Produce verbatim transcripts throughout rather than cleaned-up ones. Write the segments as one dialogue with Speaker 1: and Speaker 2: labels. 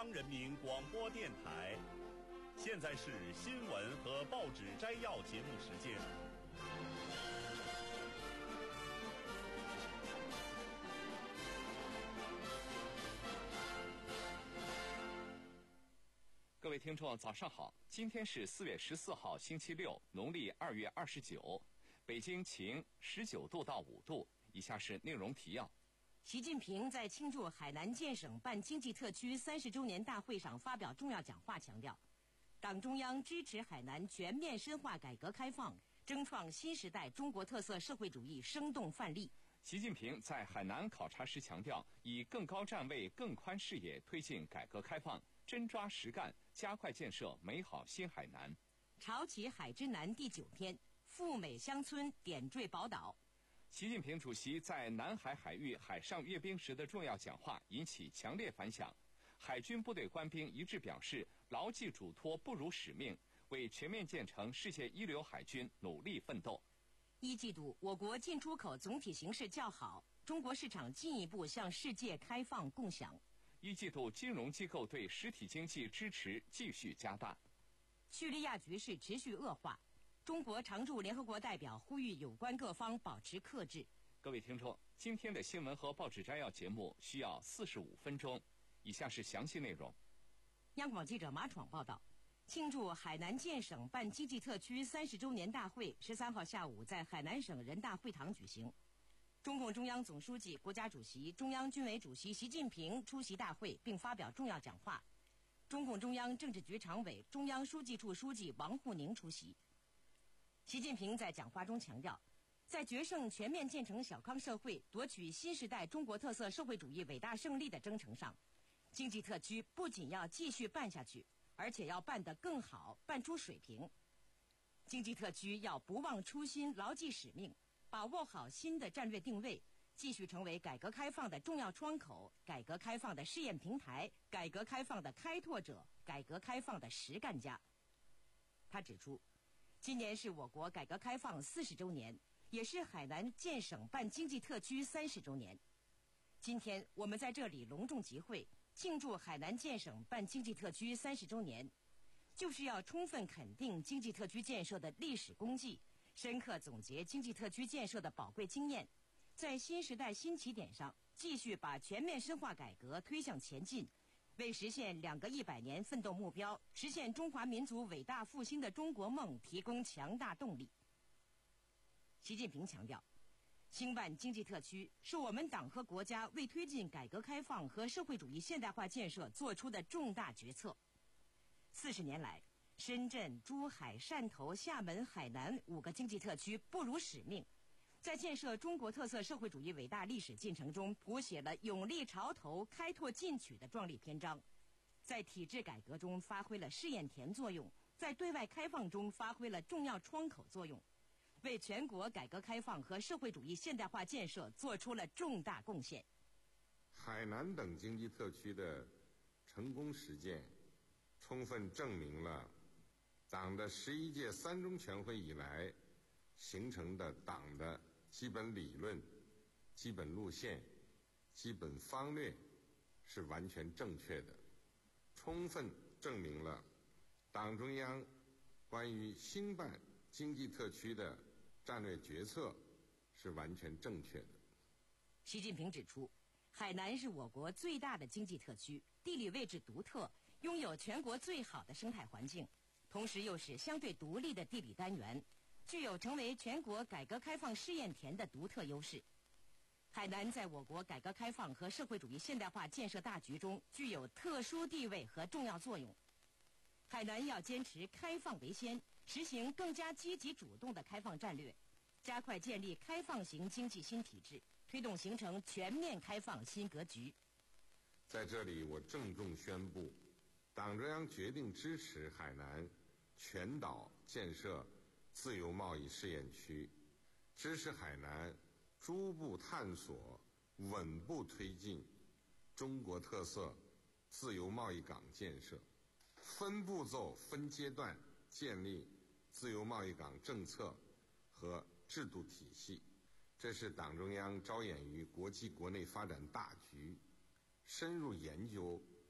Speaker 1: 央人民广播电台。现在是新闻和报纸摘要节目时间。
Speaker 2: 各位听众，早上好！今天是四月十四号，星期六，农历二月二十九。北京晴，十九度到五度。以下是内容提要。
Speaker 3: 习近平在庆祝海南建省办经济特区三十周年大会上发表重要讲话，强调，党中央支持海南全面深化改革开放，争创新时代中国特色社会主义生动范例。
Speaker 2: 习近平在海南考察时强调，以更高站位、更宽视野推进改革开放，真抓实干，加快建设美好新海南。
Speaker 3: 潮起海之南第九天，赴美乡村点缀宝岛。
Speaker 2: 习近平主席在南海海域海上阅兵时的重要讲话引起强烈反响。海军部队官兵一致表示，牢记嘱托，不辱使命，为全面建成世界一流海军努力奋斗。
Speaker 3: 一季度，我国进出口总体形势较好，中国市场进一步向世界开放共享。
Speaker 2: 一季度，金融机构对实体经济支持继续加大。
Speaker 3: 叙利亚局势持续恶化，中国常驻联合国代表呼吁有关各方保持克制。
Speaker 2: 各位听众，今天的新闻和报纸摘要节目需要四十五分钟，以下是详细内容。
Speaker 3: 央广记者马闯报道，庆祝海南建省办经济特区三十周年大会十三号下午在海南省人大会堂举行。中共中央总书记、国家主席、中央军委主席习近平出席大会并发表重要讲话。中共中央政治局常委、中央书记处书记王沪宁出席。习近平在讲话中强调，在决胜全面建成小康社会、夺取新时代中国特色社会主义伟大胜利的征程上，经济特区不仅要继续办下去，而且要办得更好，办出水平。经济特区要不忘初心，牢记使命，把握好新的战略定位，继续成为改革开放的重要窗口、改革开放的试验平台、改革开放的开拓者、改革开放的实干家。他指出，今年是我国改革开放四十周年，也是海南建省办经济特区三十周年。今天我们在这里隆重集会，庆祝海南建省办经济特区三十周年，就是要充分肯定经济特区建设的历史功绩，深刻总结经济特区建设的宝贵经验，在新时代新起点上继续把全面深化改革推向前进，为实现两个一百年奋斗目标，实现中华民族伟大复兴的中国梦提供强大动力。习近平强调，兴办经济特区是我们党和国家为推进改革开放和社会主义现代化建设做出的重大决策。四十年来，深圳、珠海、汕头、厦门、海南五个经济特区不辱使命，在建设中国特色社会主义伟大历史进程中谱写了勇立潮头、开拓进取的壮丽篇章，在体制改革中发挥了试验田作用，在对外开放中发挥了重要窗口作用，为全国改革开放和社会主义现代化建设做出了重大贡献。
Speaker 4: 海南等经济特区的成功实践，充分证明了党的十一届三中全会以来形成的党的基本理论、基本路线、基本方略是完全正确的，充分证明了党中央关于兴办经济特区的战略决策是完全正确的。
Speaker 3: 习近平指出，海南是我国最大的经济特区，地理位置独特，拥有全国最好的生态环境，同时又是相对独立的地理单元，具有成为全国改革开放试验田的独特优势。海南在我国改革开放和社会主义现代化建设大局中具有特殊地位和重要作用。海南要坚持开放为先，实行更加积极主动的开放战略，加快建立开放型经济新体制，推动形成全面开放新格局。
Speaker 4: 在这里，我郑重宣布，党中央决定支持海南全岛建设自由贸易试验区，支持海南逐步探索、稳步推进中国特色自由贸易港建设，分步骤、分阶段建立自由贸易港政策和制度体系。这是党中央着眼于国际国内发展大局，深入研究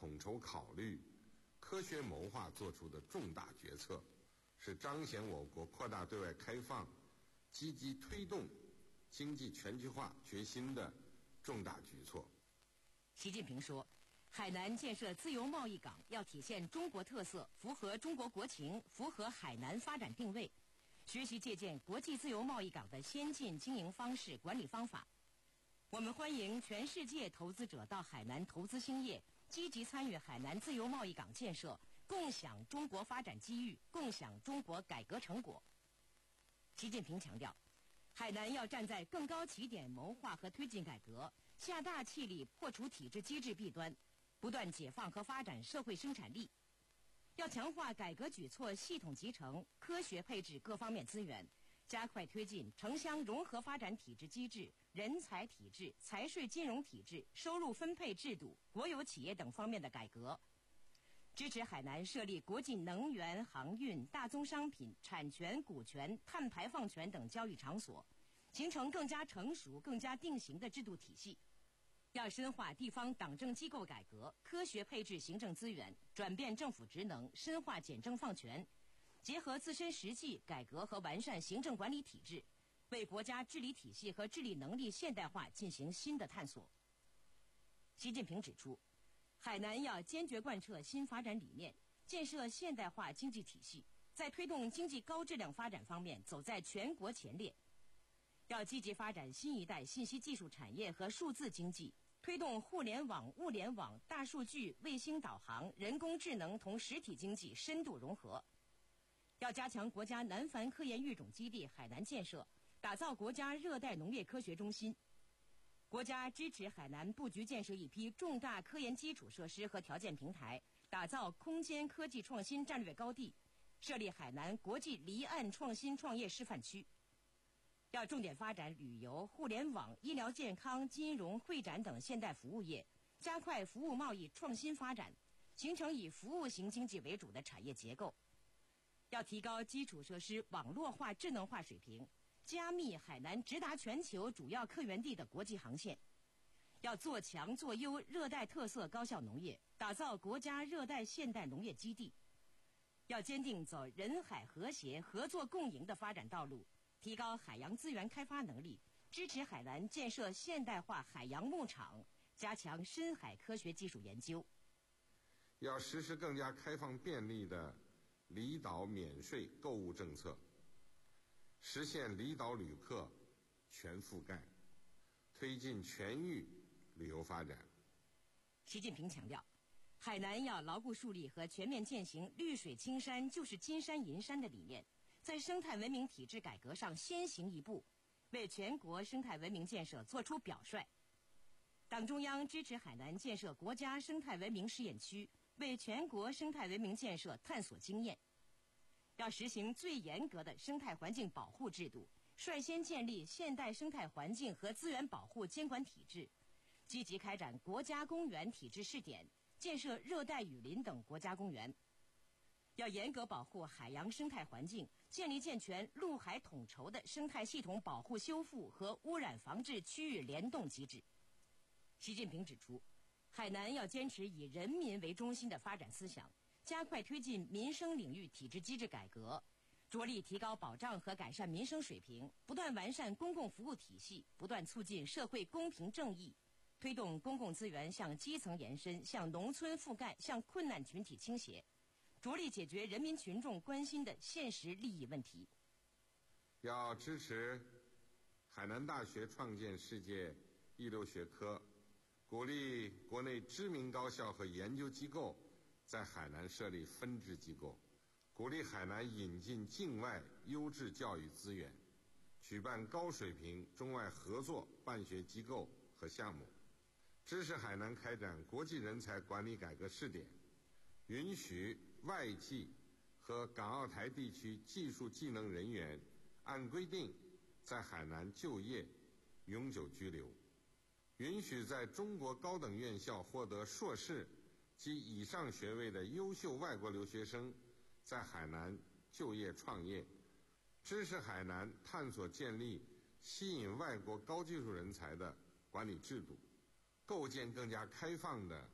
Speaker 4: 统筹考虑、科学谋划做出的重大决策，是彰显我国扩大对外开放、积极推动经济全球化决心的重大举措。
Speaker 3: 习近平说，海南建设自由贸易港要体现中国特色，符合中国国情，符合海南发展定位，学习借鉴国际自由贸易港的先进经营方式、管理方法。我们欢迎全世界投资者到海南投资兴业，积极参与海南自由贸易港建设，共享中国发展机遇，共享中国改革成果。习近平强调，海南要站在更高起点谋划和推进改革，下大气力破除体制机制弊端，不断解放和发展社会生产力。要强化改革举措系统集成，科学配置各方面资源，加快推进城乡融合发展体制机制、人才体制、财税金融体制、收入分配制度、国有企业等方面的改革，支持海南设立国际能源、航运、大宗商品、产权、股权、碳排放权等交易场所，形成更加成熟、更加定型的制度体系。要深化地方党政机构改革，科学配置行政资源，转变政府职能，深化简政放权，结合自身实际改革和完善行政管理体制，为国家治理体系和治理能力现代化进行新的探索。习近平指出，海南要坚决贯彻新发展理念，建设现代化经济体系，在推动经济高质量发展方面走在全国前列。要积极发展新一代信息技术产业和数字经济，推动互联网、物联网、大数据、卫星导航、人工智能同实体经济深度融合。要加强国家南繁科研育种基地海南建设，打造国家热带农业科学中心。国家支持海南布局建设一批重大科研基础设施和条件平台，打造空间科技创新战略高地，设立海南国际离岸创新创业示范区。要重点发展旅游、互联网、医疗健康、金融、会展等现代服务业，加快服务贸易创新发展，形成以服务型经济为主的产业结构。要提高基础设施网络化、智能化水平，加密海南直达全球主要客源地的国际航线。要做强做优热带特色高效农业，打造国家热带现代农业基地。要坚定走人海和谐、合作共赢的发展道路，提高海洋资源开发能力，支持海南建设现代化海洋牧场，加强深海科学技术研究。
Speaker 4: 要实施更加开放便利的离岛免税购物政策，实现离岛旅客全覆盖，推进全域旅游发展。
Speaker 3: 习近平强调，海南要牢固树立和全面践行绿水青山就是金山银山的理念，在生态文明体制改革上先行一步，为全国生态文明建设作出表率。党中央支持海南建设国家生态文明试验区，为全国生态文明建设探索经验。要实行最严格的生态环境保护制度，率先建立现代生态环境和资源保护监管体制，积极开展国家公园体制试点，建设热带雨林等国家公园。要严格保护海洋生态环境，建立健全陆海统筹的生态系统保护修复和污染防治区域联动机制。习近平指出，海南要坚持以人民为中心的发展思想，加快推进民生领域体制机制改革，着力提高保障和改善民生水平，不断完善公共服务体系，不断促进社会公平正义，推动公共资源向基层延伸，向农村覆盖，向困难群体倾斜，着力解决人民群众关心的现实利益问题。
Speaker 4: 要支持海南大学创建世界一流学科，鼓励国内知名高校和研究机构在海南设立分支机构，鼓励海南引进境外优质教育资源，举办高水平中外合作办学机构和项目，支持海南开展国际人才管理改革试点，允许外籍和港澳台地区技术技能人员按规定在海南就业、永久居留，允许在中国高等院校获得硕士及以上学位的优秀外国留学生在海南就业创业，支持海南探索建立吸引外国高技术人才的管理制度，构建更加开放的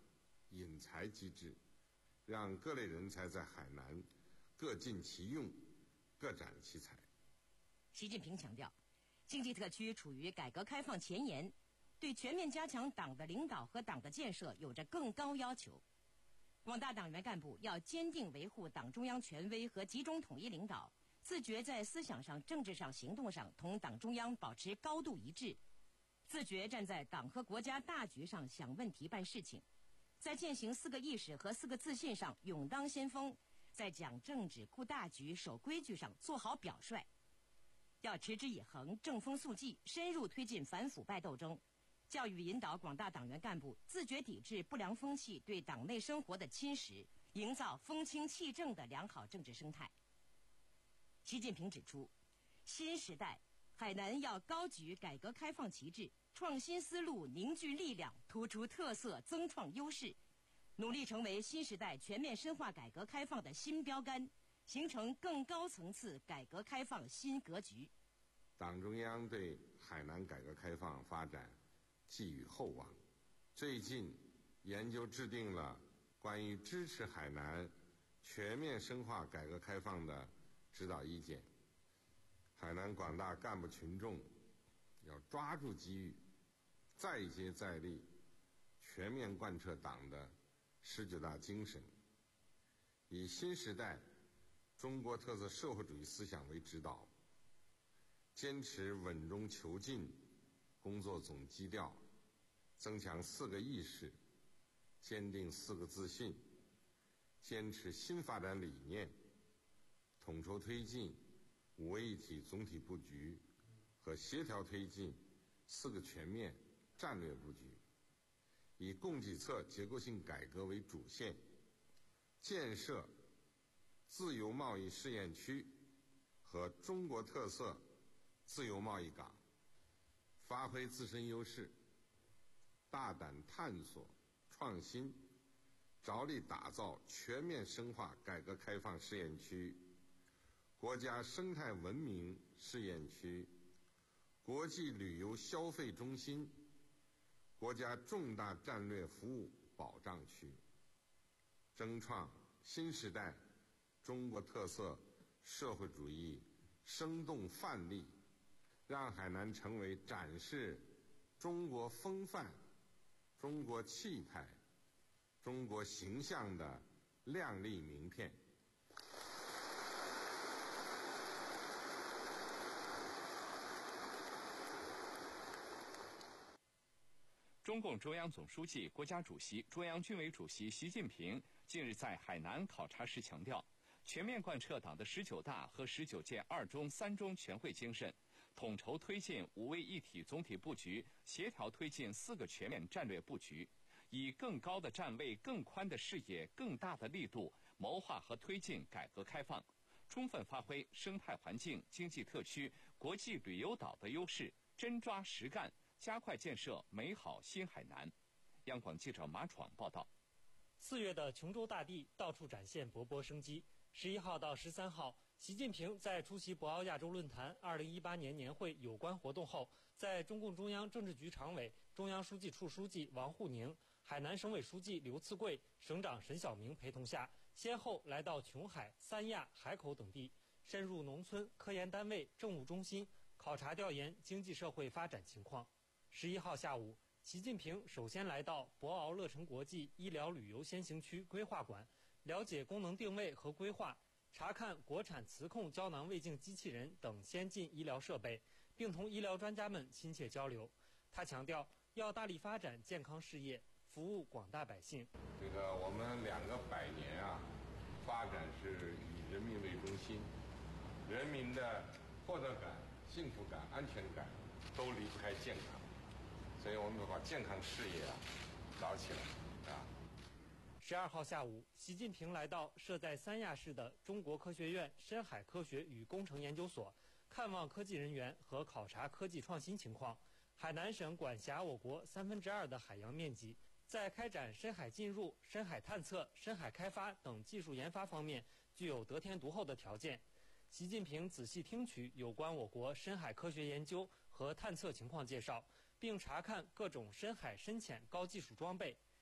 Speaker 4: 引才机制，让各类人才在海南各尽其用，各展其才。
Speaker 3: 习近平强调，经济特区处于改革开放前沿，对全面加强党的领导和党的建设有着更高要求。广大党员干部要坚定维护党中央权威和集中统一领导，自觉在思想上、政治上、行动上同党中央保持高度一致，自觉站在党和国家大局上想问题、办事情，在践行四个意识和四个自信上勇当先锋，在讲政治、顾大局、守规矩上做好表率。要持之以恒、正风肃纪，深入推进反腐败斗争，教育引导广大党员干部自觉抵制不良风气对党内生活的侵蚀，营造风清气正的良好政治生态。习近平指出，新时代海南要高举改革开放旗帜，创新思路，凝聚力量，突出特色，增创优势，努力成为新时代全面深化改革开放的新标杆，形成更高层次改革开放新格局。
Speaker 4: 党中央对海南改革开放发展寄予厚望，最近研究制定了关于支持海南全面深化改革开放的指导意见。海南广大干部群众要抓住机遇，再接再厉，全面贯彻党的十九大精神，以新时代中国特色社会主义思想为指导，坚持稳中求进工作总基调，增强四个意识，坚定四个自信，坚持新发展理念，统筹推进五位一体总体布局和协调推进四个全面战略布局，以供给侧结构性改革为主线，建设自由贸易试验区和中国特色自由贸易港，发挥自身优势，大胆探索创新，着力打造全面深化改革开放试验区、国家生态文明试验区、国际旅游消费中心、国家重大战略服务保障区，争创新时代中国特色社会主义生动范例，让海南成为展示中国风范、中国气派、中国形象的亮丽名片。
Speaker 2: 中共中央总书记、国家主席、中央军委主席习近平近日在海南考察时强调，全面贯彻党的十九大和十九届二中、三中全会精神，统筹推进五位一体总体布局，协调推进四个全面战略布局，以更高的站位、更宽的视野、更大的力度，谋划和推进改革开放，充分发挥生态环境、经济特区、国际旅游岛的优势，真抓实干，加快建设美好新海南。央广记者马闯报道。
Speaker 5: 四月的琼州大地到处展现勃勃生机。十一号到十三号，习近平在出席博鳌亚洲论坛二零一八年年会有关活动后，在中共中央政治局常委、中央书记处书记王沪宁、海南省委书记刘赐贵、省长沈晓明陪同下，先后来到琼海、三亚、海口等地，深入农村、科研单位、政务中心，考察调研经济社会发展情况。十一号下午，习近平首先来到博鳌乐城国际医疗旅游先行区规划馆，了解功能定位和规划，查看国产磁控胶囊胃镜机器人等先进医疗设备，并同医疗专家们亲切交流。他强调，要大力发展健康事业，服务广大百姓。
Speaker 4: 这个我们两个百年啊，发展是以人民为中心，人民的获得感、幸福感、安全感都离不开健康，所以我们把健康事业啊搞起来啊。
Speaker 5: 十二号下午，习近平来到设在三亚市的中国科学院深海科学与工程研究所，看望科技人员和考察科技创新情况。海南省管辖我国三分之二的海洋面积，在开展深海进入、深海探测、深海开发等技术研发方面具有得天独厚的条件。习近平仔细听取有关我国深海科学研究和探测情况介绍，并查看各种深海深潜高技术装备。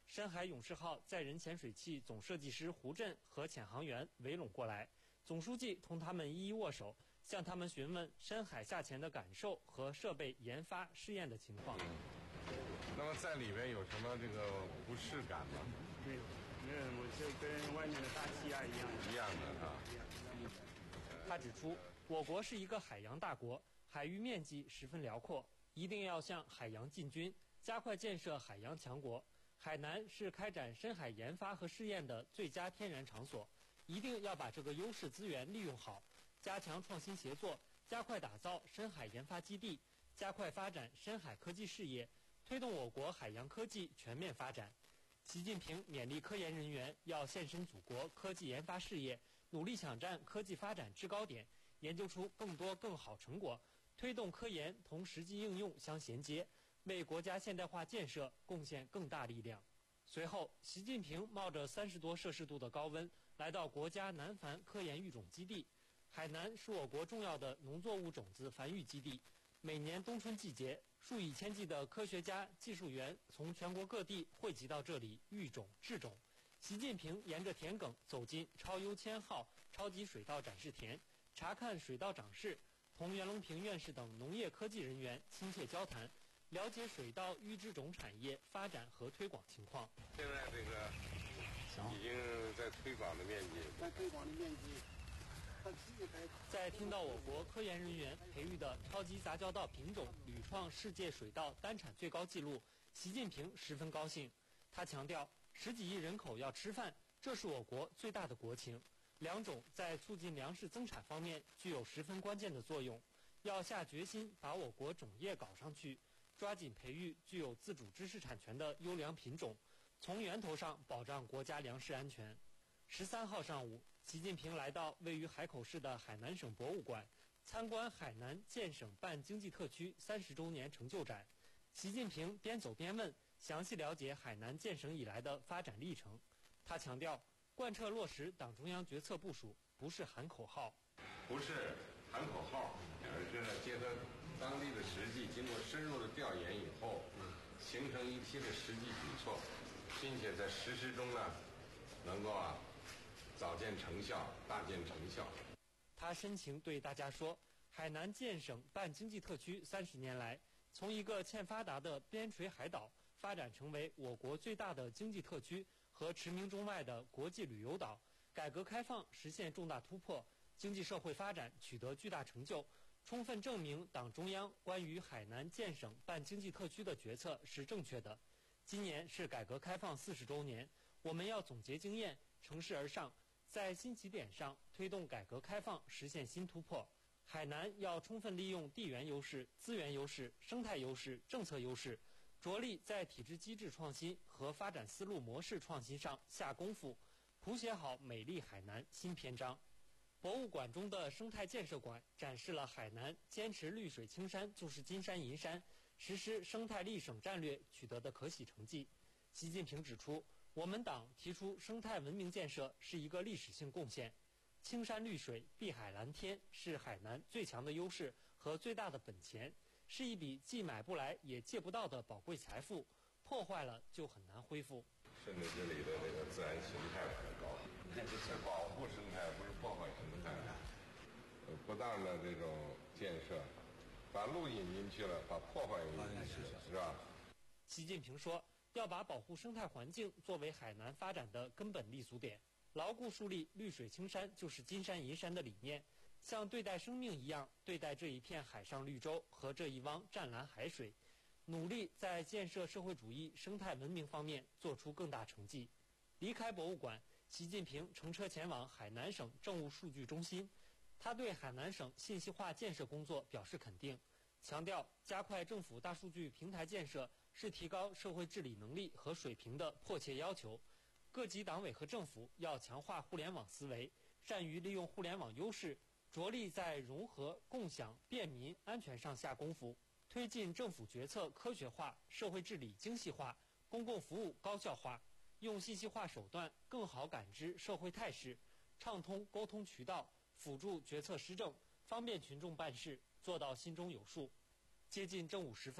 Speaker 5: 深海勇士号载人潜水器总设计师胡震和潜航员围拢过来，总书记同他们一一握手，向他们询问深海下潜的感受和设备研发试验的情况。
Speaker 4: 那么在里面有什么这个不适感吗？
Speaker 6: 没有，没有，我就跟外面的大气压一样的。
Speaker 4: 一样的啊。
Speaker 5: 他指出，我国是一个海洋大国，海域面积十分辽阔，一定要向海洋进军，加快建设海洋强国。海南是开展深海研发和试验的最佳天然场所，一定要把这个优势资源利用好，加强创新协作，加快打造深海研发基地，加快发展深海科技事业，推动我国海洋科技全面发展。习近平勉励科研人员要献身祖国科技研发事业，努力抢占科技发展制高点，研究出更多更好成果，推动科研同实际应用相衔接，为国家现代化建设贡献更大力量。随后，习近平冒着三十多摄氏度的高温，来到国家南繁科研育种基地。海南是我国重要的农作物种子繁育基地，每年冬春季节，数以千计的科学家、技术员从全国各地汇集到这里育种、制种。习近平沿着田埂走进超优千号超级水稻展示田，查看水稻长势，同袁隆平院士等农业科技人员亲切交谈，了解水稻育制种产业发展和推广情况。
Speaker 4: 现在这个已经在推广的面积，
Speaker 6: 在推广的面积，
Speaker 5: 在听到我国科研人员培育的超级杂交稻品种屡创世界水稻单产最高纪录，习近平十分高兴。他强调，十几亿人口要吃饭，这是我国最大的国情。两种在促进粮食增产方面具有十分关键的作用，要下决心把我国种业搞上去，抓紧培育具有自主知识产权的优良品种，从源头上保障国家粮食安全。十三号上午，习近平来到位于海口市的海南省博物馆，参观海南建省办经济特区三十周年成就展。习近平边走边问，详细了解海南建省以来的发展历程。他强调，贯彻落实党中央决策部署，不是喊口号，
Speaker 4: 不是喊口号，而是呢结合当地的实际，经过深入的调研以后，形成一批的实际举措，并且在实施中呢，能够啊早见成效，大见成效。
Speaker 5: 他深情对大家说，海南建省办经济特区三十年来，从一个欠发达的边陲海岛发展成为我国最大的经济特区和驰名中外的国际旅游岛，改革开放实现重大突破，经济社会发展取得巨大成就，充分证明党中央关于海南建省办经济特区的决策是正确的。今年是改革开放四十周年，我们要总结经验，乘势而上，在新起点上推动改革开放实现新突破。海南要充分利用地缘优势、资源优势、生态优势、政策优势，着力在体制机制创新和发展思路模式创新上下功夫，谱写好美丽海南新篇章。博物馆中的生态建设馆展示了海南坚持绿水青山就是金山银山，实施生态立省战略取得的可喜成绩。习近平指出，我们党提出生态文明建设是一个历史性贡献，青山绿水、碧海蓝天是海南最强的优势和最大的本钱，是一笔既买不来也借不到的宝贵财富，破坏了就很难恢复。
Speaker 4: 甚至这里的这个自然形态很高，这是保护生态，不是破坏生态。呃，不当的这种建设，把路引进去了，把破坏引进去了，是吧？
Speaker 5: 习近平说，要把保护生态环境作为海南发展的根本立足点，牢固树立绿水青山就是金山银山的理念，像对待生命一样对待这一片海上绿洲和这一汪湛蓝海水，努力在建设社会主义生态文明方面做出更大成绩。离开博物馆，习近平乘车前往海南省政务数据中心，他对海南省信息化建设工作表示肯定，强调加快政府大数据平台建设是提高社会治理能力和水平的迫切要求。各级党委和政府要强化互联网思维，善于利用互联网优势，着力在融合、共享、便民、安全上下功夫，推进政府决策科学化、社会治理精细化、公共服务高效化，用信息化手段更好感知社会态势，畅通沟通渠道，辅助决策施政，方便群众办事，做到心中有数。接近正午时分，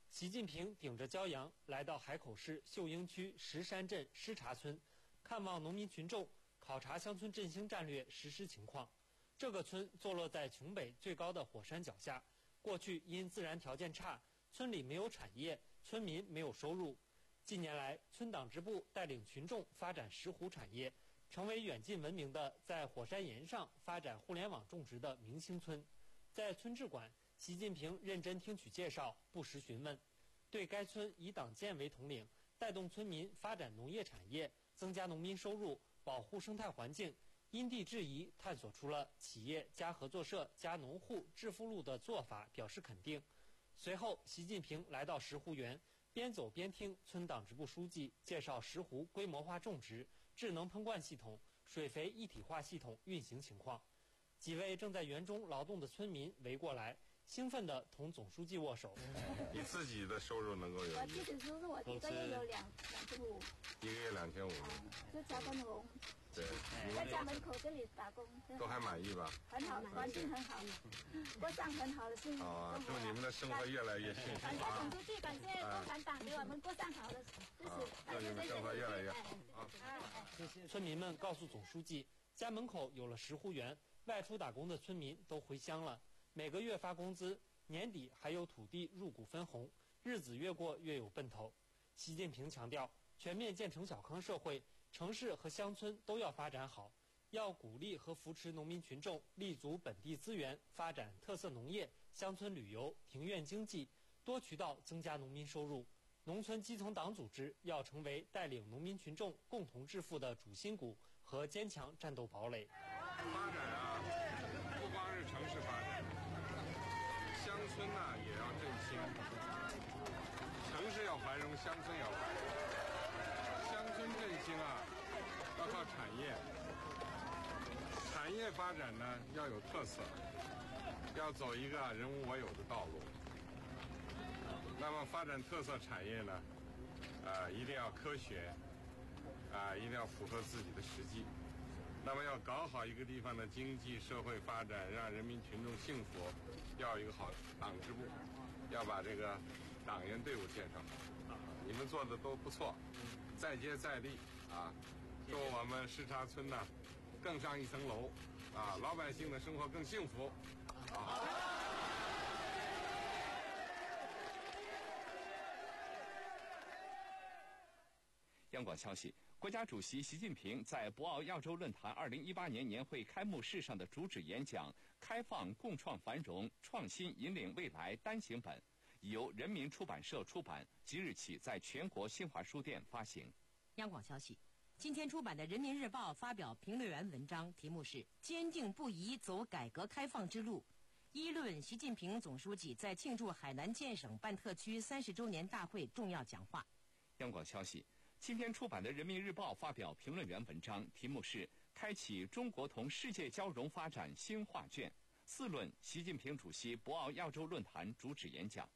Speaker 5: 习近平顶着骄阳来到海口市秀英区石山镇施查村，看望农民群众，考察乡村振兴战略实施情况。这个村坐落在琼北最高的火山脚下，过去因自然条件差，村里没有产业，村民没有收入。近年来，村党支部带领群众发展石斛产业，成为远近闻名的在火山岩上发展互联网种植的明星村。在村志馆，习近平认真听取介绍，不时询问，对该村以党建为统领，带动村民发展农业产业，增加农民收入，保护生态环境，因地制宜探索出了企业加合作社加农户致富路的做法，表示肯定。随后，习近平来到石斛园，边走边听村党支部书记介绍石斛规模化种植、智能喷灌系统、水肥一体化系统运行情况。几位正在园中劳动的村民围过来，兴奋地同总书记握手。
Speaker 4: 你自己的收入能够有？
Speaker 7: 我自己收入我一个月有两两千五。
Speaker 4: 一个月两千五。
Speaker 7: 就加分红。
Speaker 4: 对。
Speaker 7: 在家门口这里打工。
Speaker 4: 都还满意吧？
Speaker 7: 很好，环境很好，过上很好的幸福。
Speaker 4: 啊，祝你们的生活越来越幸福。
Speaker 7: 感谢总书记，感谢共产党给我们过上好的日子。
Speaker 4: 祝你们生活越来越好。
Speaker 5: 村民们告诉总书记，家门口有了石斛园，外出打工的村民都回乡了，每个月发工资，年底还有土地入股分红，日子越过越有奔头。习近平强调，全面建成小康社会，城市和乡村都要发展好，要鼓励和扶持农民群众立足本地资源，发展特色农业、乡村旅游、庭院经济，多渠道增加农民收入。农村基层党组织要成为带领农民群众共同致富的主心骨和坚强战斗堡垒。
Speaker 4: 发展啊，不光是城市发展，乡村呢、啊、也要振兴。城市要繁荣，乡村要繁荣。乡村振兴啊，要靠产业。产业发展呢要有特色，要走一个人无我有的道路。那么发展特色产业呢，呃，一定要科学，啊、呃，一定要符合自己的实际。那么要搞好一个地方的经济社会发展，让人民群众幸福，要有一个好党支部，要把这个党员队伍建设好。你们做的都不错，再接再厉啊！祝我们石查村呢更上一层楼，啊，老百姓的生活更幸福。啊
Speaker 2: 央广消息，国家主席习近平在博鳌亚洲论坛二零一八年年会开幕式上的主旨演讲《开放共创繁荣，创新引领未来》单行本，由人民出版社出版，即日起在全国新华书店发行。
Speaker 3: 央广消息，今天出版的《人民日报》发表评论员文章，题目是“坚定不移走改革开放之路”，议论习近平总书记在庆祝海南建省办特区三十周年大会重要讲话。
Speaker 2: 央广消息，今天出版的《人民日报》发表评论员文章，题目是“开启中国同世界交融发展新画卷”，四论习近平主席博鳌亚洲论坛主旨演讲。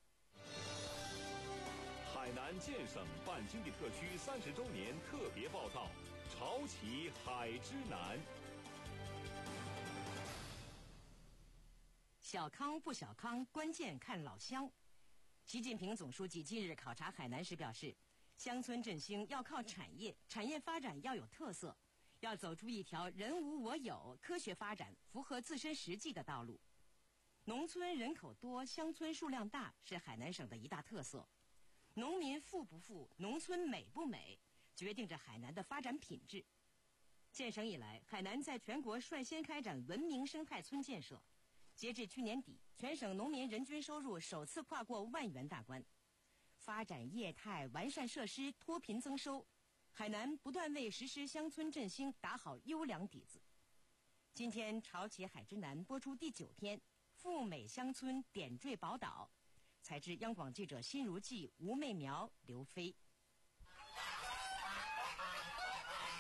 Speaker 1: 海南建省办经济特区三十周年特别报道，潮起海之南。
Speaker 3: 小康不小康，关键看老乡。习近平总书记近日考察海南时表示，乡村振兴要靠产业，产业发展要有特色，要走出一条人无我有、科学发展、符合自身实际的道路。农村人口多，乡村数量大，是海南省的一大特色。农民富不富，农村美不美，决定着海南的发展品质。建省以来，海南在全国率先开展文明生态村建设。截至去年底，全省农民人均收入首次跨过万元大关。发展业态，完善设施，脱贫增收，海南不断为实施乡村振兴打好优良底子。今天潮起海之南播出第九天，富美乡村点缀宝岛。采自央广记者辛如记、吴媚苗、刘飞。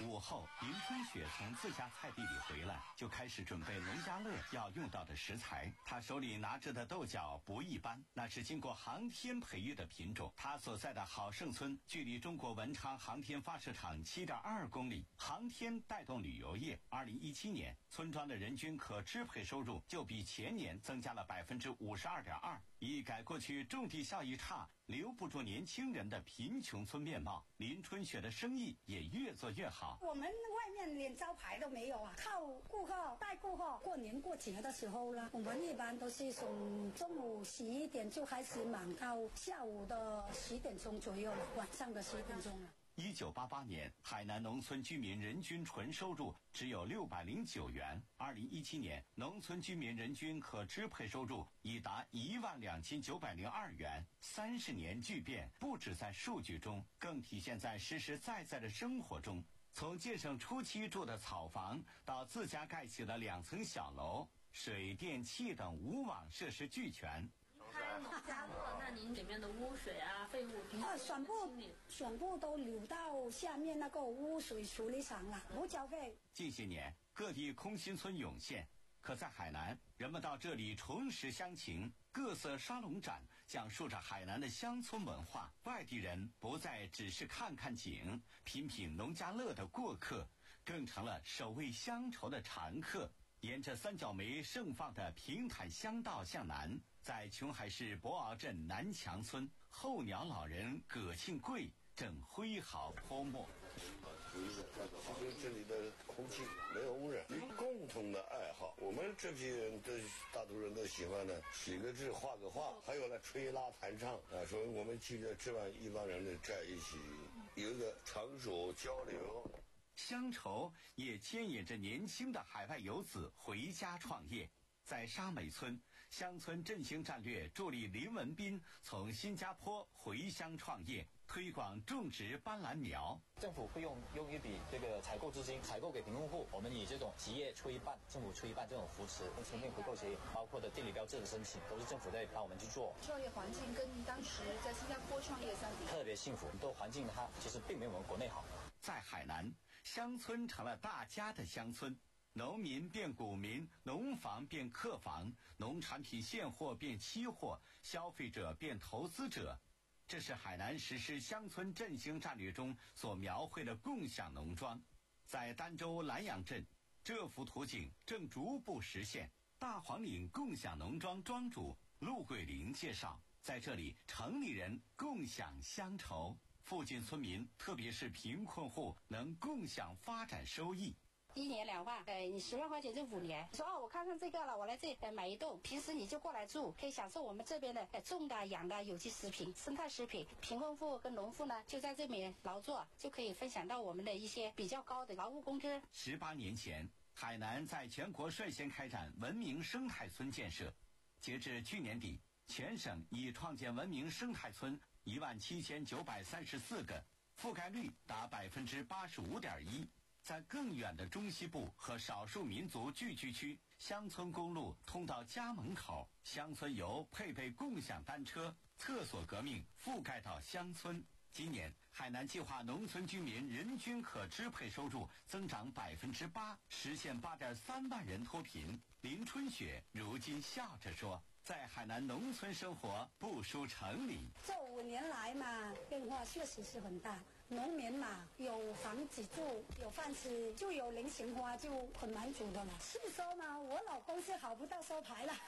Speaker 8: 午后，林春雪从自家菜地里回来，就开始准备农家乐要用到的食材。他手里拿着的豆角不一般，那是经过航天培育的品种。他所在的好盛村距离中国文昌航天发射场 七点二公里，航天带动旅游业。二零一七年，村庄的人均可支配收入就比前年增加了百分之五十二点二。一改过去种地效益差、留不住年轻人的贫穷村面貌，林春雪的生意也越做越好。
Speaker 7: 我们外面连招牌都没有啊，靠顾客带顾客。过年过节的时候呢，我们一般都是从中午十一点就开始忙到下午的十点钟左右了，晚上的十点钟了。
Speaker 8: 一九八八年，海南农村居民人均纯收入只有六百零九元。二零一七年，农村居民人均可支配收入已达一万两千九百零二元。三十年巨变，不止在数据中，更体现在实实在在的生活中。从建省初期住的草房，到自家盖起的两层小楼，水电气等无网设施俱全。
Speaker 9: 开农家乐，那您里面的污水啊、废物平
Speaker 7: 啊，全部全部都流到下面那个污水处理厂了，不交费。
Speaker 8: 近些年，各地空心村涌现，可在海南，人们到这里重拾乡情，各色沙龙展讲述着海南的乡村文化。外地人不再只是看看景、品品农家乐的过客，更成了守卫乡愁的常客。沿着三角梅盛放的平坦乡道向南，在琼海市博鳌镇南墙村，候鸟老人葛庆贵正挥毫泼墨。
Speaker 10: 因为这里的空气没有污染，共同的爱好。我们这批人都大多人都喜欢呢，写个字、画个画，还有呢吹拉弹唱啊。所以我们记得这帮一帮人呢在一起，有一个场所交流。
Speaker 8: 乡愁也牵引着年轻的海外游子回家创业。在沙美村，乡村振兴战略助力林文斌从新加坡回乡创业，推广种植斑斓苗。
Speaker 11: 政府会用用一笔这个采购资金采购给贫困户，我们以这种企业出一半，政府出一半这种扶持跟村面回购协议，包括的地理标志的申请，都是政府在帮我们去做。
Speaker 12: 创业环境跟当时在新加坡创业相比，
Speaker 11: 特别幸福。很多环境它其实并没有我们国内好。
Speaker 8: 在海南，乡村成了大家的乡村。农民变股民，农房变客房，农产品现货变期货，消费者变投资者。这是海南实施乡村振兴战略中所描绘的共享农庄。在儋州兰阳镇，这幅图景正逐步实现。大黄岭共享农庄庄主陆桂林介绍，在这里城里人共享乡愁，附近村民特别是贫困户能共享发展收益。
Speaker 13: 一年两万，呃，你十万块钱就五年。说哦，我看上这个了，我来这里呃买一栋，平时你就过来住，可以享受我们这边的呃种的养的有机食品、生态食品。贫困户跟农户呢，就在这里劳作，就可以分享到我们的一些比较高的劳务工资。
Speaker 8: 十八年前，海南在全国率先开展文明生态村建设，截至去年底，全省已创建文明生态村一万七千九百三十四个，覆盖率达百分之八十五点一。在更远的中西部和少数民族聚居区，乡村公路通到家门口，乡村游配备共享单车，厕所革命覆盖到乡村。今年，海南计划农村居民人均可支配收入增长百分之八，实现八点三万人脱贫。林春雪如今笑着说，在海南农村生活不输城里。
Speaker 7: 这五年来嘛，变化确实是很大。农民嘛，有房子住，有饭吃，就有零钱花，就很满足的了。是说嘛，我老公是好不到收牌了。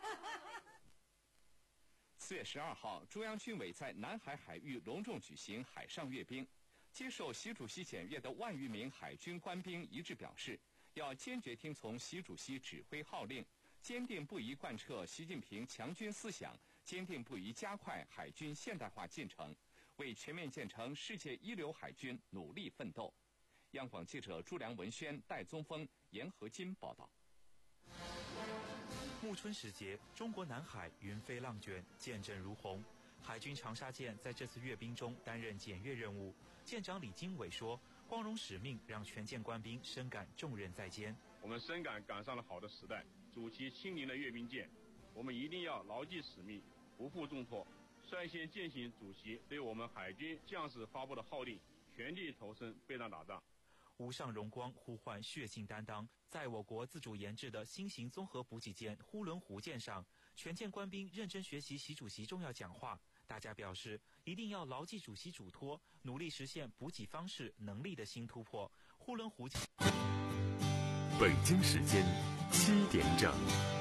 Speaker 2: 四月十二号，中央军委在南海海域隆重举行海上阅兵。接受习主席检阅的万余名海军官兵一致表示，要坚决听从习主席指挥号令，坚定不移贯彻习近平强军思想，坚定不移加快海军现代化进程，为全面建成世界一流海军努力奋斗。央广记者朱良文轩、戴宗峰、严和金报道。
Speaker 14: 暮春时节，中国南海云飞浪卷，剑阵如虹。海军长沙舰在这次阅兵中担任检阅任务。舰长李经纬说：“光荣使命让全舰官兵深感重任在肩。
Speaker 6: 我们深感赶上了好的时代，主席亲临了阅兵舰，我们一定要牢记使命，不负重托。”率先践行主席对我们海军将士发布的号令，全力投身备战打仗。
Speaker 14: 无上荣光呼唤血性担当。在我国自主研制的新型综合补给舰呼伦湖舰上，全舰官兵认真学习习主席重要讲话。大家表示，一定要牢记主席嘱托，努力实现补给方式能力的新突破。呼伦湖舰。
Speaker 15: 北京时间七点整。